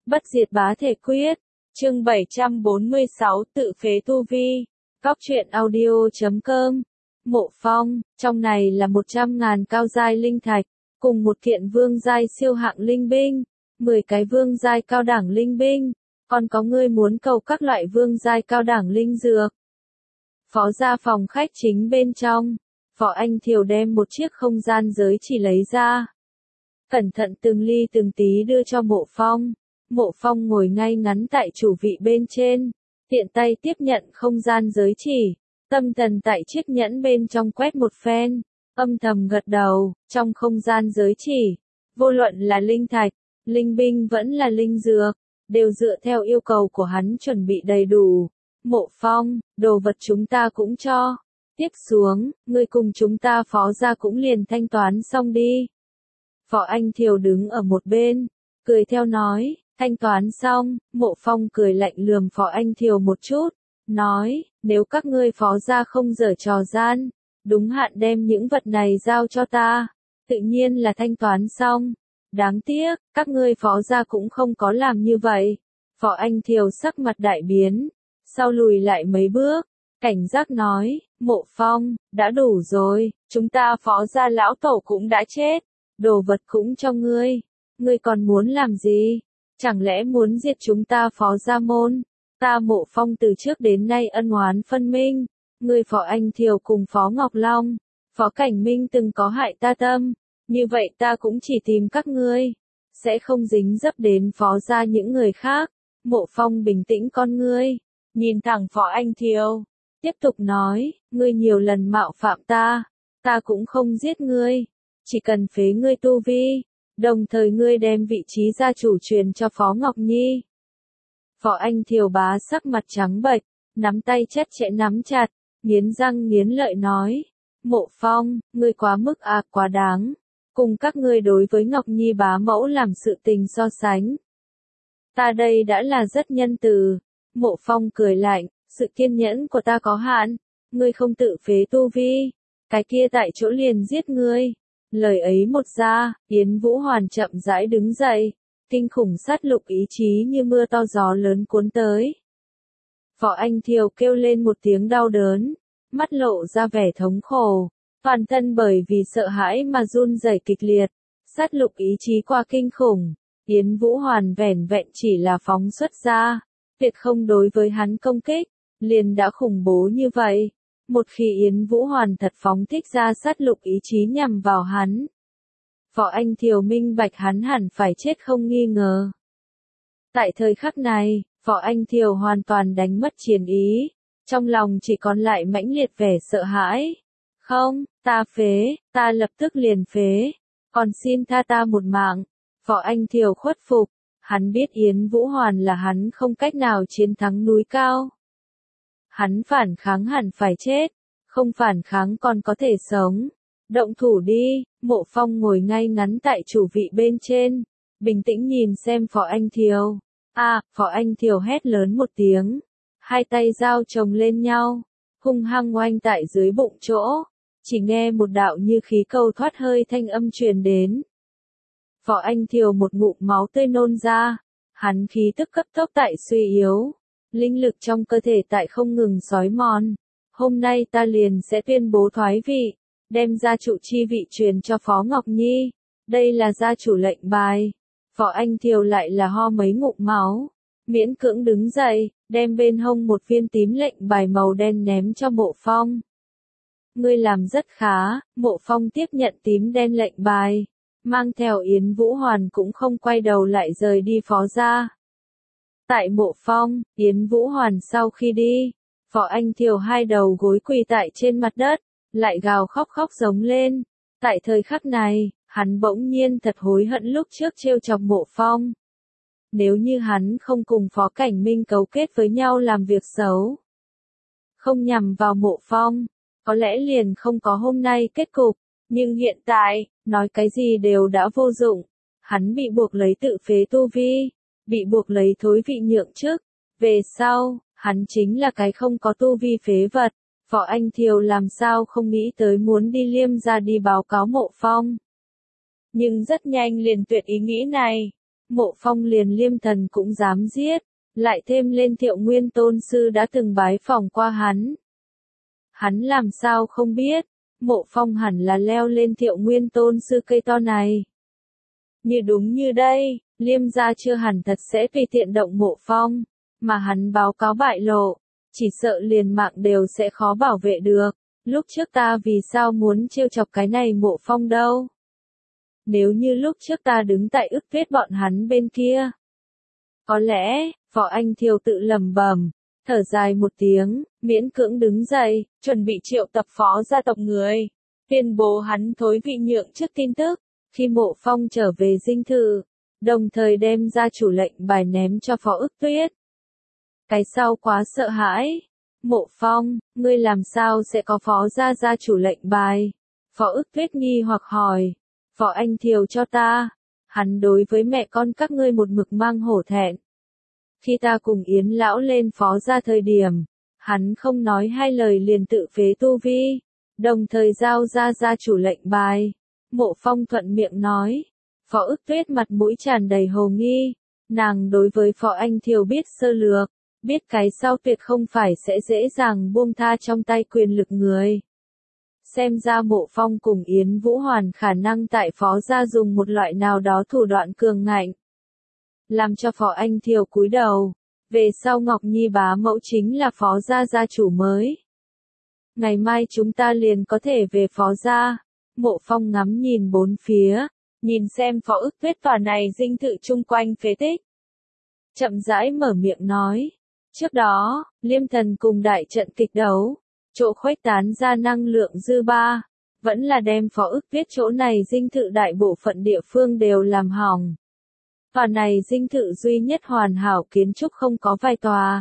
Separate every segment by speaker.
Speaker 1: Bất diệt bá thể quyết. Chương 746 tự phế tu vi. Góc truyện audio.com. Mộ Phong, trong này là 100.000 cao giai linh thạch, cùng một kiện vương giai siêu hạng linh binh, 10 cái vương giai cao đẳng linh binh, còn có ngươi muốn cầu các loại vương giai cao đẳng linh dược. Phó ra phòng khách chính bên trong, Phó Anh Thiều đem một chiếc không gian giới chỉ lấy ra. Cẩn thận từng ly từng tí đưa cho Mộ Phong. Mộ Phong ngồi ngay ngắn tại chủ vị bên trên, tiện tay tiếp nhận không gian giới chỉ, tâm thần tại chiếc nhẫn bên trong quét một phen, âm thầm gật đầu. Trong không gian giới chỉ, vô luận là linh thạch, linh binh vẫn là linh dược, đều dựa theo yêu cầu của hắn chuẩn bị đầy đủ. Mộ Phong, đồ vật chúng ta cũng cho. Tiếp xuống, ngươi cùng chúng ta Phó gia cũng liền thanh toán xong đi. Phó Anh Thiều đứng ở một bên, cười theo nói. Thanh toán xong, Mộ Phong cười lạnh lườm Phó Anh Thiều một chút, nói, nếu các ngươi Phó gia không giở trò gian, đúng hạn đem những vật này giao cho ta, tự nhiên là thanh toán xong. Đáng tiếc, các ngươi Phó gia cũng không có làm như vậy. Phó Anh Thiều sắc mặt đại biến, sau lùi lại mấy bước, cảnh giác nói, Mộ Phong, đã đủ rồi, chúng ta Phó gia lão tổ cũng đã chết, đồ vật cũng cho ngươi còn muốn làm gì? Chẳng lẽ muốn diệt chúng ta Phó gia môn? Ta Mộ Phong từ trước đến nay ân oán phân minh, ngươi Phó Anh Thiều cùng Phó Ngọc Long, Phó Cảnh Minh từng có hại ta tâm, như vậy ta cũng chỉ tìm các ngươi, sẽ không dính dấp đến Phó gia những người khác. Mộ Phong bình tĩnh con ngươi, nhìn thẳng Phó Anh Thiều, tiếp tục nói, ngươi nhiều lần mạo phạm ta cũng không giết ngươi, chỉ cần phế ngươi tu vi. Đồng thời ngươi đem vị trí gia chủ truyền cho Phó Ngọc Nhi. Phó Anh Thiều bá sắc mặt trắng bệch, nắm tay chặt chẽ nắm chặt, nghiến răng nghiến lợi nói. Mộ Phong, ngươi quá mức quá đáng. Cùng các ngươi đối với Ngọc Nhi bá mẫu làm sự tình so sánh. Ta đây đã là rất nhân từ. Mộ Phong cười lạnh, sự kiên nhẫn của ta có hạn. Ngươi không tự phế tu vi, cái kia tại chỗ liền giết ngươi. Lời ấy một ra, Yến Vũ Hoàn chậm rãi đứng dậy, kinh khủng sát lục ý chí như mưa to gió lớn cuốn tới. Phó Anh Thiều kêu lên một tiếng đau đớn, mắt lộ ra vẻ thống khổ, toàn thân bởi vì sợ hãi mà run rẩy kịch liệt, sát lục ý chí quá kinh khủng, Yến Vũ Hoàn vẻn vẹn chỉ là phóng xuất ra, việc không đối với hắn công kích, liền đã khủng bố như vậy. Một khi Yến Vũ Hoàn thật phóng thích ra sát lục ý chí nhằm vào hắn, Phó Anh Thiều minh bạch hắn hẳn phải chết không nghi ngờ. Tại thời khắc này, Phó Anh Thiều hoàn toàn đánh mất chiến ý, trong lòng chỉ còn lại mãnh liệt vẻ sợ hãi. Không, ta lập tức liền phế, còn xin tha ta một mạng. Phó Anh Thiều khuất phục, hắn biết Yến Vũ Hoàn là hắn không cách nào chiến thắng núi cao. Hắn phản kháng hẳn phải chết, không phản kháng còn có thể sống. Động thủ đi. Mộ Phong ngồi ngay ngắn tại chủ vị bên trên, bình tĩnh nhìn xem Phó Anh Thiều. Phó Anh Thiều hét lớn một tiếng, hai tay giao chồng lên nhau, hung hăng oanh tại dưới bụng chỗ, chỉ nghe một đạo như khí cầu thoát hơi thanh âm truyền đến. Phó Anh Thiều một ngụm máu tươi nôn ra, hắn khí tức cấp tốc tại suy yếu. Linh lực trong cơ thể tại không ngừng xói mòn. Hôm nay ta liền sẽ tuyên bố thoái vị, đem gia chủ chi vị truyền cho Phó Ngọc Nhi. Đây là gia chủ lệnh bài. Phó Anh Thiều lại là ho mấy ngụm máu, miễn cưỡng đứng dậy, đem bên hông một viên tím lệnh bài màu đen ném cho Mộ Phong. Ngươi làm rất khá. Mộ Phong tiếp nhận tím đen lệnh bài, mang theo Yến Vũ Hoàn cũng không quay đầu lại rời đi Phó gia. Tại Mộ Phong, Yến Vũ Hoàn sau khi đi, Phó Anh Thiều hai đầu gối quỳ tại trên mặt đất, lại gào khóc giống lên. Tại thời khắc này, hắn bỗng nhiên thật hối hận lúc trước trêu chọc Mộ Phong. Nếu như hắn không cùng Phó Cảnh Minh cấu kết với nhau làm việc xấu, không nhằm vào Mộ Phong, có lẽ liền không có hôm nay kết cục. Nhưng hiện tại, nói cái gì đều đã vô dụng. Hắn bị buộc lấy tự phế tu vi, bị buộc lấy thối vị nhượng chức. Về sau, hắn chính là cái không có tu vi phế vật. Phó Anh Thiều làm sao không nghĩ tới muốn đi Liêm gia đi báo cáo Mộ Phong. Nhưng rất nhanh liền tuyệt ý nghĩ này. Mộ Phong liền Liêm Thần cũng dám giết, lại thêm lên Thiệu Nguyên Tôn Sư đã từng bái phỏng qua hắn. Hắn làm sao không biết, Mộ Phong hẳn là leo lên Thiệu Nguyên Tôn Sư cây to này. Như đúng như đây, Liêm gia chưa hẳn thật sẽ tùy tiện động Mộ Phong, mà hắn báo cáo bại lộ, chỉ sợ liền mạng đều sẽ khó bảo vệ được. Lúc trước ta vì sao muốn trêu chọc cái này Mộ Phong đâu? Nếu như lúc trước ta đứng tại ức tuyết bọn hắn bên kia. Có lẽ, Võ Anh Thiều tự lẩm bẩm, thở dài một tiếng, miễn cưỡng đứng dậy, chuẩn bị triệu tập phó gia tộc người, tuyên bố hắn thối vị nhượng trước tin tức, khi Mộ Phong trở về dinh thự, đồng thời đem ra chủ lệnh bài ném cho Phó Ức Tuyết. Cái sau quá sợ hãi. Mộ Phong, ngươi làm sao sẽ có phó gia chủ lệnh bài? Phó Ức Tuyết nghi hoặc hỏi. Võ Anh Thiều cho ta. Hắn đối với mẹ con các ngươi một mực mang hổ thẹn. Khi ta cùng Yến lão lên phó gia thời điểm, hắn không nói hai lời liền tự phế tu vi, đồng thời giao ra gia chủ lệnh bài. Mộ Phong thuận miệng nói. Phó Ức Tuyết mặt mũi tràn đầy hồ nghi, nàng đối với Phó Anh Thiều biết sơ lược, biết cái sau tuyệt không phải sẽ dễ dàng buông tha trong tay quyền lực người. Xem ra Mộ Phong cùng Yến Vũ Hoàn khả năng tại phó gia dùng một loại nào đó thủ đoạn cường ngạnh. Làm cho Phó Anh Thiều cúi đầu, về sau Ngọc Nhi bá mẫu chính là phó gia gia chủ mới. Ngày mai chúng ta liền có thể về phó gia. Mộ Phong ngắm nhìn bốn phía, nhìn xem Phó Ức Tuyết tòa này dinh thự chung quanh phế tích. Chậm rãi mở miệng nói. Trước đó, Liêm Thần cùng đại trận kịch đấu, chỗ khuếch tán ra năng lượng dư ba, vẫn là đem Phó Ức Tuyết chỗ này dinh thự đại bộ phận địa phương đều làm hỏng. Tòa này dinh thự duy nhất hoàn hảo kiến trúc không có vài tòa.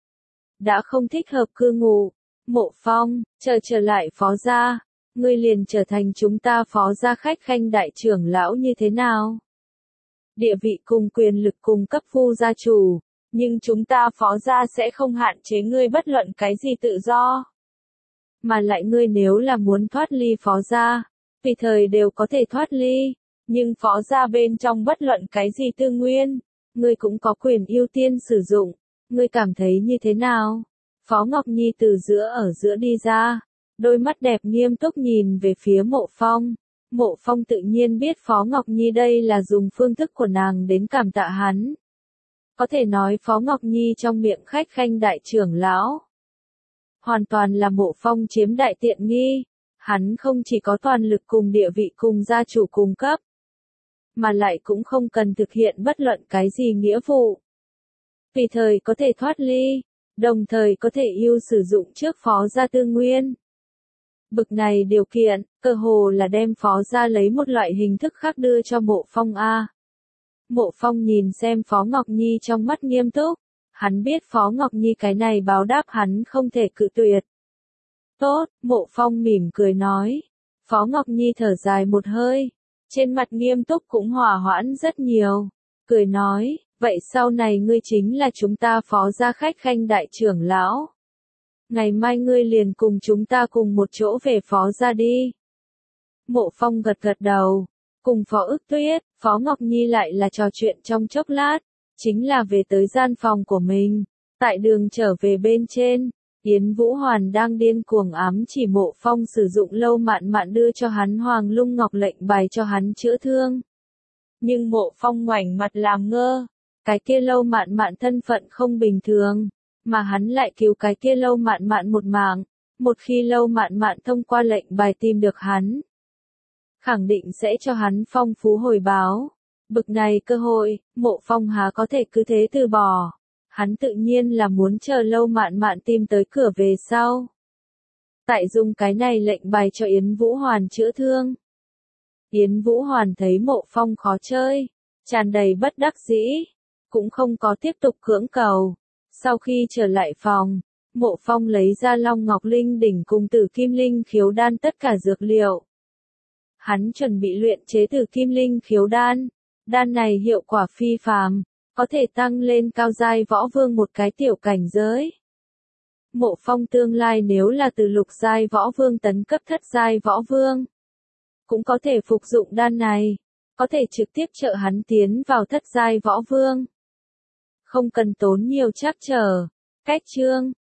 Speaker 1: Đã không thích hợp cư ngụ. Mộ Phong, trở lại phó gia, ngươi liền trở thành chúng ta phó gia khách khanh đại trưởng lão như thế nào? Địa vị cùng quyền lực cùng cấp phu gia chủ. Nhưng chúng ta phó gia sẽ không hạn chế ngươi bất luận cái gì tự do. Mà lại ngươi nếu là muốn thoát ly phó gia, tùy thời đều có thể thoát ly. Nhưng phó gia bên trong bất luận cái gì tư nguyên, ngươi cũng có quyền ưu tiên sử dụng. Ngươi cảm thấy như thế nào? Phó Ngọc Nhi từ ở giữa đi ra, đôi mắt đẹp nghiêm túc nhìn về phía Mộ Phong. Mộ Phong tự nhiên biết Phó Ngọc Nhi đây là dùng phương thức của nàng đến cảm tạ hắn. Có thể nói Phó Ngọc Nhi trong miệng khách khanh đại trưởng lão. Hoàn toàn là Mộ Phong chiếm đại tiện nghi. Hắn không chỉ có toàn lực cùng địa vị cùng gia chủ cùng cấp, mà lại cũng không cần thực hiện bất luận cái gì nghĩa vụ. Tùy thời có thể thoát ly, đồng thời có thể ưu sử dụng trước phó gia tư nguyên. Bực này điều kiện, cơ hồ là đem phó gia lấy một loại hình thức khác đưa cho Mộ Phong a. Mộ Phong nhìn xem Phó Ngọc Nhi trong mắt nghiêm túc, hắn biết Phó Ngọc Nhi cái này báo đáp hắn không thể cự tuyệt. Tốt, Mộ Phong mỉm cười nói. Phó Ngọc Nhi thở dài một hơi, trên mặt nghiêm túc cũng hòa hoãn rất nhiều, cười nói, vậy sau này ngươi chính là chúng ta phó gia khách khanh đại trưởng lão. Ngày mai ngươi liền cùng chúng ta cùng một chỗ về phó gia đi. Mộ Phong gật gật đầu, cùng Phó Ức Tuyết, Phó Ngọc Nhi lại là trò chuyện trong chốc lát, chính là về tới gian phòng của mình. Tại đường trở về bên trên, Yến Vũ Hoàn đang điên cuồng ám chỉ Mộ Phong sử dụng Lâu Mạn Mạn đưa cho hắn Hoàng Lung Ngọc lệnh bài cho hắn chữa thương. Nhưng Mộ Phong ngoảnh mặt làm ngơ, cái kia Lâu Mạn Mạn thân phận không bình thường, mà hắn lại cứu cái kia Lâu Mạn Mạn một mạng, một khi Lâu Mạn Mạn thông qua lệnh bài tìm được hắn, khẳng định sẽ cho hắn phong phú hồi báo. Bực này cơ hội, Mộ Phong há có thể cứ thế từ bỏ. Hắn tự nhiên là muốn chờ Lâu Mạn Mạn tìm tới cửa về sau. Tại dùng cái này lệnh bài cho Yến Vũ Hoàn chữa thương. Yến Vũ Hoàn thấy Mộ Phong khó chơi, tràn đầy bất đắc dĩ, cũng không có tiếp tục cưỡng cầu. Sau khi trở lại phòng, Mộ Phong lấy ra Long Ngọc Linh đỉnh cùng Tử Kim Linh khiếu đan tất cả dược liệu. Hắn chuẩn bị luyện chế Tử Kim Linh khiếu đan. Đan này hiệu quả phi phàm, có thể tăng lên cao giai võ vương một cái tiểu cảnh giới. Mộ Phong tương lai nếu là từ lục giai võ vương tấn cấp thất giai võ vương, cũng có thể phục dụng đan này. có thể trực tiếp trợ hắn tiến vào thất giai võ vương. Không cần tốn nhiều trắc trở. Cách chương